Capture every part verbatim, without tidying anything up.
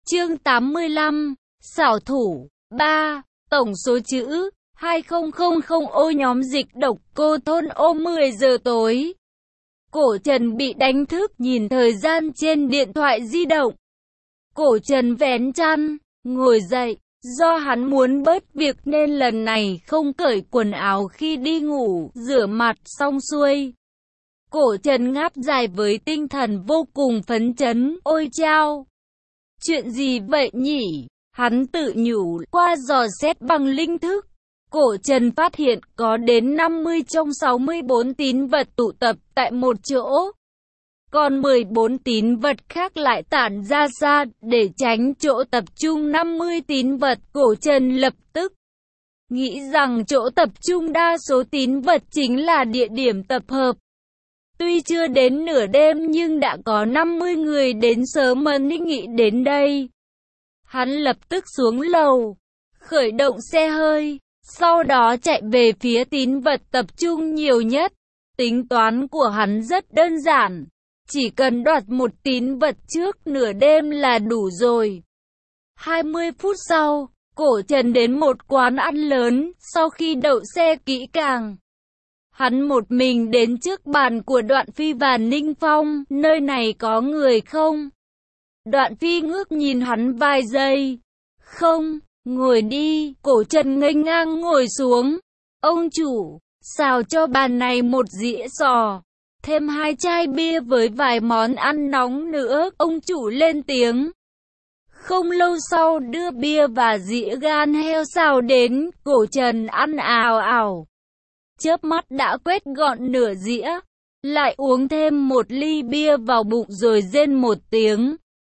Chương tám mươi lăm, xảo thủ. ba. Tổng số chữ hai không không không ô nhóm dịch độc cô thôn ô mười giờ tối. Cổ Trần bị đánh thức nhìn thời gian trên điện thoại di động. Cổ Trần vén chăn, ngồi dậy. Do hắn muốn bớt việc nên lần này không cởi quần áo khi đi ngủ, rửa mặt xong xuôi. Cổ Trần ngáp dài với tinh thần vô cùng phấn chấn. Ôi chao! Chuyện gì vậy nhỉ? Hắn tự nhủ qua dò xét bằng linh thức. Cổ Trần phát hiện có đến năm mươi trong sáu mươi bốn tín vật tụ tập tại một chỗ. Còn mười bốn tín vật khác lại tản ra xa để tránh chỗ tập trung năm mươi tín vật. Cổ Trần lập tức nghĩ rằng chỗ tập trung đa số tín vật chính là địa điểm tập hợp. Tuy chưa đến nửa đêm nhưng đã có năm mươi người đến sớm mà nghĩ đến đây. Hắn lập tức xuống lầu, khởi động xe hơi, sau đó chạy về phía tín vật tập trung nhiều nhất. Tính toán của hắn rất đơn giản, chỉ cần đoạt một tín vật trước nửa đêm là đủ rồi. hai mươi phút sau, Cổ Trần đến một quán ăn lớn, sau khi đậu xe kỹ càng. Hắn một mình đến trước bàn của Đoạn Phi và Ninh Phong, nơi này có người không? Đoạn Phi ngước nhìn hắn vài giây. Không, ngồi đi. Cổ Trần nghênh ngang ngồi xuống. Ông chủ, xào cho bàn này một dĩa sò, thêm hai chai bia với vài món ăn nóng nữa. Ông chủ lên tiếng. Không lâu sau đưa bia và dĩa gan heo xào đến. Cổ Trần ăn ào ào, chớp mắt đã quét gọn nửa dĩa, lại uống thêm một ly bia vào bụng rồi rên một tiếng.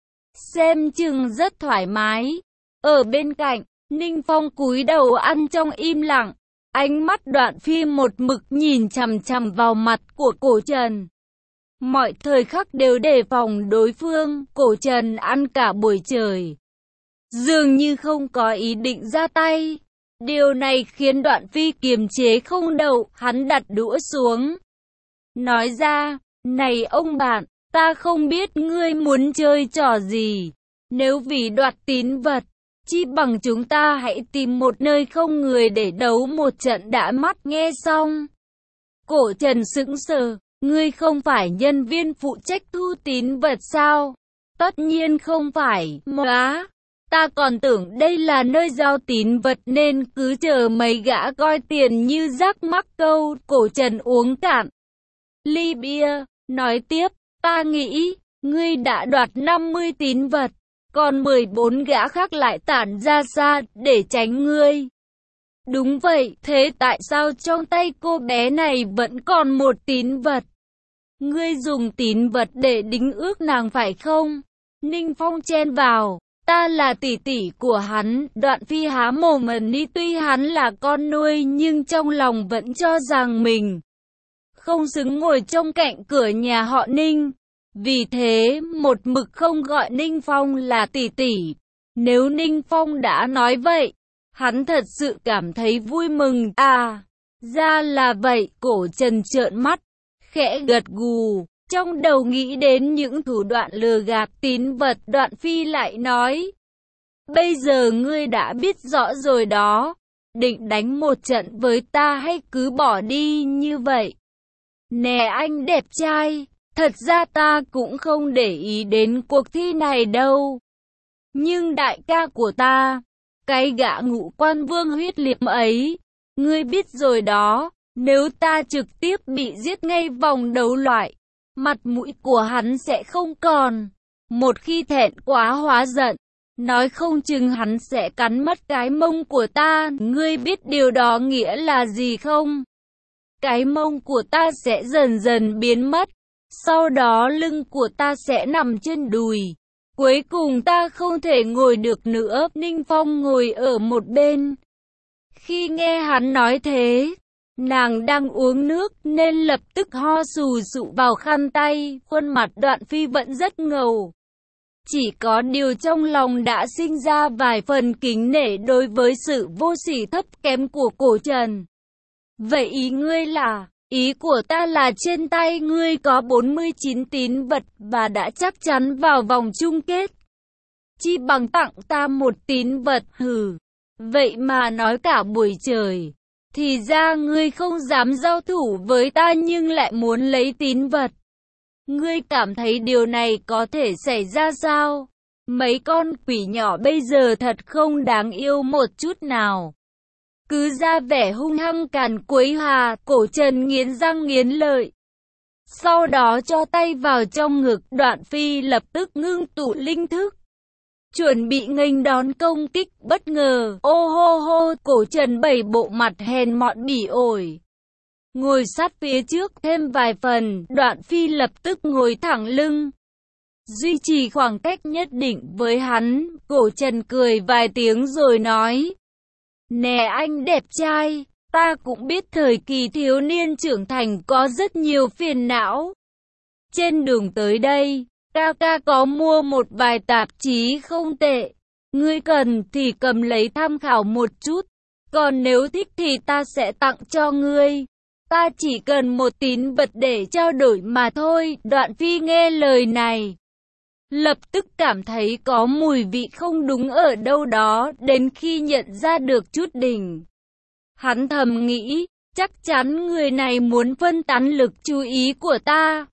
Xem chừng rất thoải mái. Ở bên cạnh, Ninh Phong cúi đầu ăn trong im lặng, ánh mắt Đoạn Phi một mực nhìn chằm chằm vào mặt của Cổ Trần. Mọi thời khắc đều đề phòng đối phương. Cổ Trần ăn cả buổi trời, dường như không có ý định ra tay. Điều này khiến Đoạn Phi kiềm chế không đậu, hắn đặt đũa xuống. Nói ra, này ông bạn, ta không biết ngươi muốn chơi trò gì. Nếu vì đoạt tín vật, chi bằng chúng ta hãy tìm một nơi không người để đấu một trận đã. Mắt nghe xong, Cổ Trần sững sờ, ngươi không phải nhân viên phụ trách thu tín vật sao? Tất nhiên không phải, má. Ta còn tưởng đây là nơi giao tín vật nên cứ chờ mấy gã coi tiền như rác mắc câu. Cổ Trần uống cạn ly bia, nói tiếp, ta nghĩ, ngươi đã đoạt năm mươi tín vật, còn mười bốn gã khác lại tản ra xa để tránh ngươi. Đúng vậy, thế tại sao trong tay cô bé này vẫn còn một tín vật? Ngươi dùng tín vật để đính ước nàng phải không? Ninh Phong chen vào. Ta là tỷ tỷ của hắn. Đoạn Phi há mồm đi, tuy hắn là con nuôi nhưng trong lòng vẫn cho rằng mình không xứng ngồi trong cạnh cửa nhà họ Ninh. Vì thế một mực không gọi Ninh Phong là tỷ tỷ. Nếu Ninh Phong đã nói vậy, hắn thật sự cảm thấy vui mừng. À, ra là vậy. Cổ Trần trợn mắt, khẽ gật gù. Trong đầu nghĩ đến những thủ đoạn lừa gạt tín vật. Đoạn Phi lại nói, bây giờ ngươi đã biết rõ rồi đó, định đánh một trận với ta hay cứ bỏ đi như vậy? Nè anh đẹp trai, thật ra ta cũng không để ý đến cuộc thi này đâu. Nhưng đại ca của ta, cái gã Ngũ Quan Vương huyết liệt ấy, ngươi biết rồi đó, nếu ta trực tiếp bị giết ngay vòng đấu loại, mặt mũi của hắn sẽ không còn. Một khi thẹn quá hóa giận, nói không chừng hắn sẽ cắn mất cái mông của ta. Ngươi biết điều đó nghĩa là gì không? Cái mông của ta sẽ dần dần biến mất, sau đó lưng của ta sẽ nằm trên đùi. Cuối cùng ta không thể ngồi được nữa. Ninh Phong ngồi ở một bên. Khi nghe hắn nói thế, nàng đang uống nước nên lập tức ho sù sụ vào khăn tay. Khuôn mặt Đoạn Phi vẫn rất ngầu, chỉ có điều trong lòng đã sinh ra vài phần kính nể đối với sự vô sỉ thấp kém của Cổ Trần. Vậy ý ngươi là? Ý của ta là trên tay ngươi có bốn mươi chín tín vật và đã chắc chắn vào vòng chung kết. chi bằng tặng ta một tín vật. Hừ, vậy mà nói cả buổi trời. Thì ra ngươi không dám giao thủ với ta nhưng lại muốn lấy tín vật. Ngươi cảm thấy điều này có thể xảy ra sao? Mấy con quỷ nhỏ bây giờ thật không đáng yêu một chút nào. Cứ ra vẻ hung hăng càn quấy Hà, Cổ Trần nghiến răng nghiến lợi. Sau đó cho tay vào trong ngực, Đoạn Phi lập tức ngưng tụ linh thức. Chuẩn bị nghênh đón công kích bất ngờ. Ô hô hô, Cổ Trần bảy bộ mặt hèn mọn bỉ ổi. Ngồi sát phía trước thêm vài phần, Đoạn Phi lập tức ngồi thẳng lưng. Duy trì khoảng cách nhất định với hắn, Cổ Trần cười vài tiếng rồi nói. Nè anh đẹp trai, ta cũng biết thời kỳ thiếu niên trưởng thành có rất nhiều phiền não. Trên đường tới đây, ca ca có mua một vài tạp chí không tệ. Ngươi cần thì cầm lấy tham khảo một chút, còn nếu thích thì ta sẽ tặng cho ngươi. Ta chỉ cần một tín vật để trao đổi mà thôi. Đoạn Phi nghe lời này, lập tức cảm thấy có mùi vị không đúng ở đâu đó, đến khi nhận ra được chút đỉnh. Hắn thầm nghĩ, chắc chắn người này muốn phân tán lực chú ý của ta.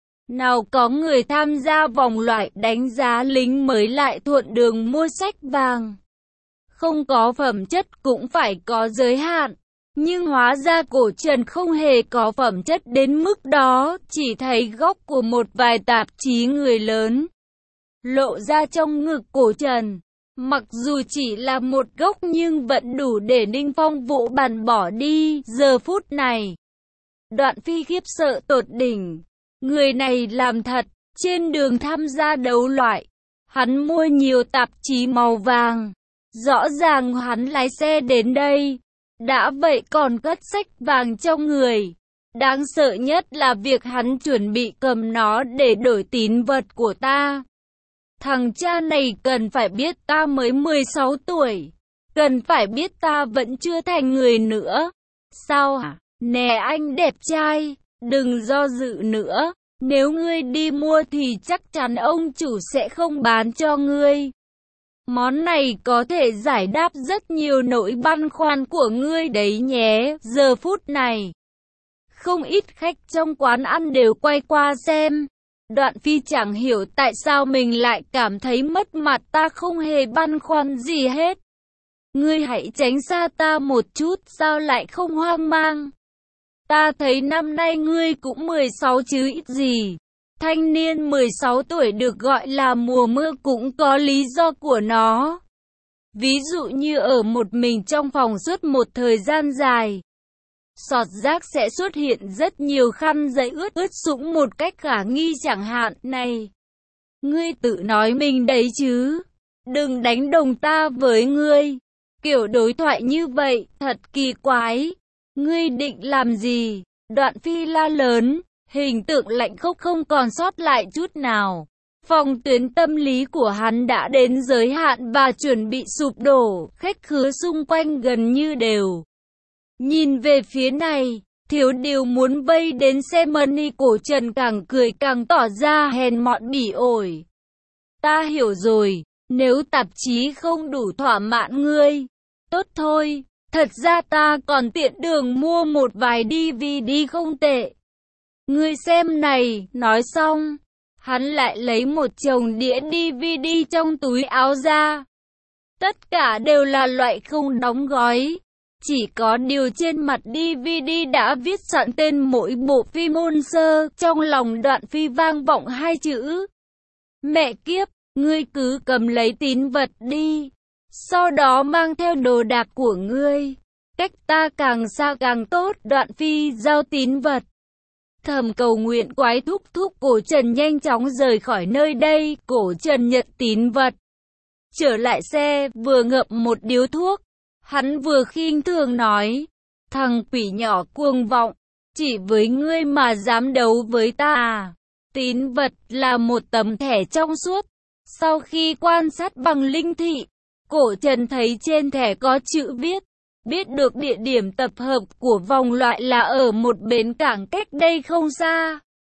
Nào có người tham gia vòng loại đánh giá lính mới lại thuận đường mua sách vàng. Không có phẩm chất cũng phải có giới hạn. Nhưng hóa ra Cổ Trần không hề có phẩm chất đến mức đó, chỉ thấy góc của một vài tạp chí người lớn lộ ra trong ngực Cổ Trần. Mặc dù chỉ là một góc nhưng vẫn đủ để Ninh Phong vỗ bàn bỏ đi. Giờ phút này, Đoạn Phi khiếp sợ tột đỉnh. Người này làm thật, trên đường tham gia đấu loại, hắn mua nhiều tạp chí màu vàng. Rõ ràng hắn lái xe đến đây, đã vậy còn cất sách vàng trong người. Đáng sợ nhất là việc hắn chuẩn bị cầm nó để đổi tín vật của ta. Thằng cha này cần phải biết ta mới mười sáu tuổi, cần phải biết ta vẫn chưa thành người nữa. Sao hả? Nè anh đẹp trai, đừng do dự nữa. Nếu ngươi đi mua thì chắc chắn ông chủ sẽ không bán cho ngươi. Món này có thể giải đáp rất nhiều nỗi băn khoăn của ngươi đấy nhé. Giờ phút này, không ít khách trong quán ăn đều quay qua xem. Đoạn Phi chẳng hiểu tại sao mình lại cảm thấy mất mặt. Ta không hề băn khoăn gì hết. Ngươi hãy tránh xa ta một chút, sao lại không hoang mang? Ta thấy năm nay ngươi cũng mười sáu chứ ít gì. Thanh niên mười sáu tuổi được gọi là mùa mưa cũng có lý do của nó. Ví dụ như ở một mình trong phòng suốt một thời gian dài, sọt rác sẽ xuất hiện rất nhiều khăn giấy ướt ướt sũng một cách khả nghi chẳng hạn. Này, ngươi tự nói mình đấy chứ, đừng đánh đồng ta với ngươi. Kiểu đối thoại như vậy, thật kỳ quái. Ngươi định làm gì? Đoạn Phi la lớn, hình tượng lạnh khốc không còn sót lại chút nào. Phòng tuyến tâm lý của hắn đã đến giới hạn và chuẩn bị sụp đổ, khách khứa xung quanh gần như đều nhìn về phía này. Thiếu điều muốn vây đến xem money. Cổ Trần càng cười càng tỏ ra hèn mọn bỉ ổi. Ta hiểu rồi, nếu tạp chí không đủ thỏa mãn ngươi, tốt thôi. Thật ra ta còn tiện đường mua một vài đê vê đê không tệ. Ngươi xem này. Nói xong, hắn lại lấy một chồng đĩa đê vê đê trong túi áo ra. Tất cả đều là loại không đóng gói. Chỉ có điều trên mặt đê vê đê đã viết sẵn tên mỗi bộ phim môn sơ. Trong lòng Đoạn Phi vang vọng hai chữ: mẹ kiếp. Ngươi cứ cầm lấy tín vật đi, sau đó mang theo đồ đạc của ngươi. Cách ta càng xa càng tốt. Đoạn Phi giao tín vật, thầm cầu nguyện quái thúc thúc. Cổ Trần nhanh chóng rời khỏi nơi đây. Cổ Trần nhận tín vật, trở lại xe, vừa ngậm một điếu thuốc. Hắn vừa khinh thường nói: thằng quỷ nhỏ cuồng vọng, chỉ với ngươi mà dám đấu với ta à? Tín vật là một tấm thẻ trong suốt. Sau khi quan sát bằng linh thị, Cổ Trần thấy trên thẻ có chữ viết, biết được địa điểm tập hợp của vòng loại là ở một bến cảng cách đây không xa.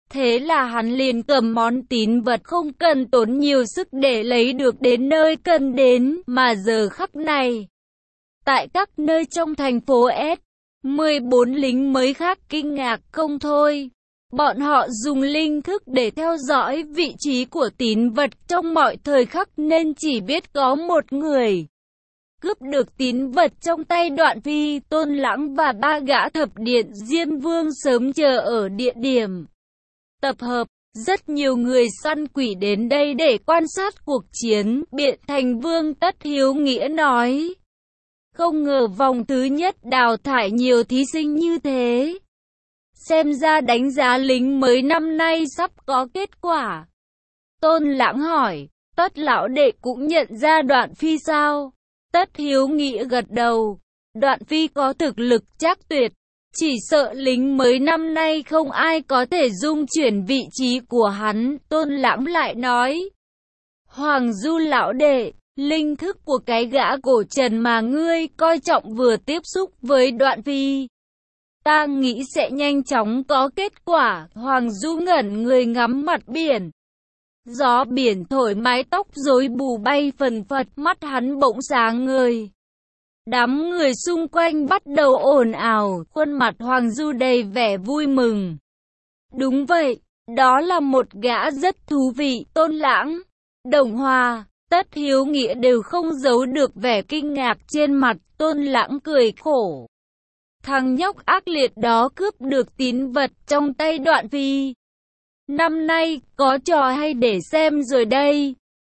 Thế là hắn liền cầm món tín vật không cần tốn nhiều sức để lấy được đến nơi cần đến, mà giờ khắc này, tại các nơi trong thành phố S, mười bốn lính mới khác kinh ngạc không thôi. Bọn họ dùng linh thức để theo dõi vị trí của tín vật trong mọi thời khắc nên chỉ biết có một người cướp được tín vật trong tay Đoạn Phi. Tôn Lãng và ba gã thập điện Diêm Vương sớm chờ ở địa điểm tập hợp. Rất nhiều người săn quỷ đến đây để quan sát cuộc chiến. Biện Thành Vương Tất Hiếu Nghĩa nói, không ngờ vòng thứ nhất đào thải nhiều thí sinh như thế. Xem ra đánh giá lính mới năm nay sắp có kết quả. Tôn Lãng hỏi, Tất lão đệ cũng nhận ra Đoạn Phi sao? Tất Hiếu Nghĩa gật đầu. Đoạn Phi có thực lực chắc tuyệt. Chỉ sợ lính mới năm nay không ai có thể dung chuyển vị trí của hắn. Tôn Lãng lại nói, Hoàng Du lão đệ, linh thức của cái gã cổ trần mà ngươi coi trọng vừa tiếp xúc với Đoạn Phi, ta nghĩ sẽ nhanh chóng có kết quả. Hoàng Du ngẩn người ngắm mặt biển. Gió biển thổi mái tóc rối bù bay phần phật, mắt hắn bỗng sáng ngời. Đám người xung quanh bắt đầu ồn ào, khuôn mặt Hoàng Du đầy vẻ vui mừng. Đúng vậy, đó là một gã rất thú vị. Tôn Lãng, Đồng Hòa, Tất Hiếu Nghĩa đều không giấu được vẻ kinh ngạc trên mặt. Tôn Lãng cười khổ. Thằng nhóc ác liệt đó cướp được tín vật trong tay Đoạn Phi. Năm nay có trò hay để xem rồi đây.